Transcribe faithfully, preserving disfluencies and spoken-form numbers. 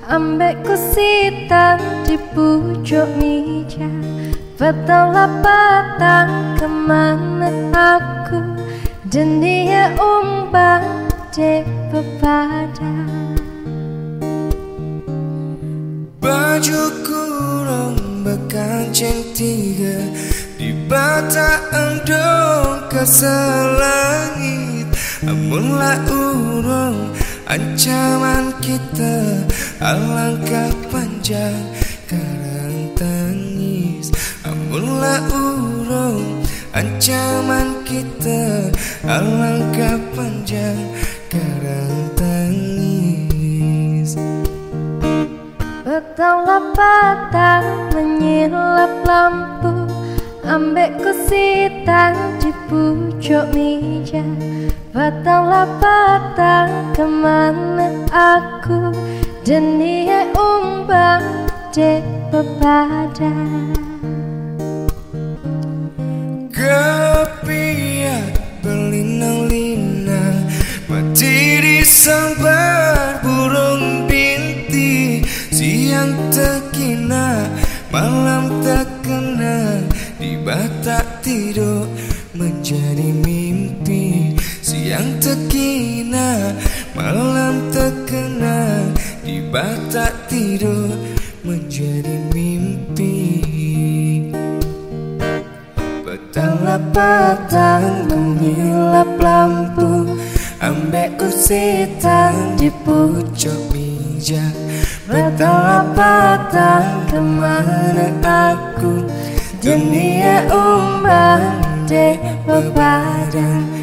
ambek kusitan di pucuk meja. Petanglah petang kemana aku, dan dia umbang di pepadang. Baju kurung berkancing tiga di bata endong keselangit. Amunlah urung ancaman kita, alangkah panjang karang tangis. Amunlah urung ancaman kita, alangkah panjang karang tangis. Petanglah petang menyilap lampu, ambek kusitan di pucuk meja. Petanglah petang kemana aku, dan dia umbang di pepadang. Kepiat berlinang-linang, mati disambar burung binti. Siang terkina, malam terkena, di batak tidur menjadi mimpi. Siang terkina, malam terkena, di batak tidur menjadi mimpi. Petanglah petang mengilap lampu, ambek kusitan di pucuk meja. Petanglah petang kemana aku, dunia umbang di pepadang.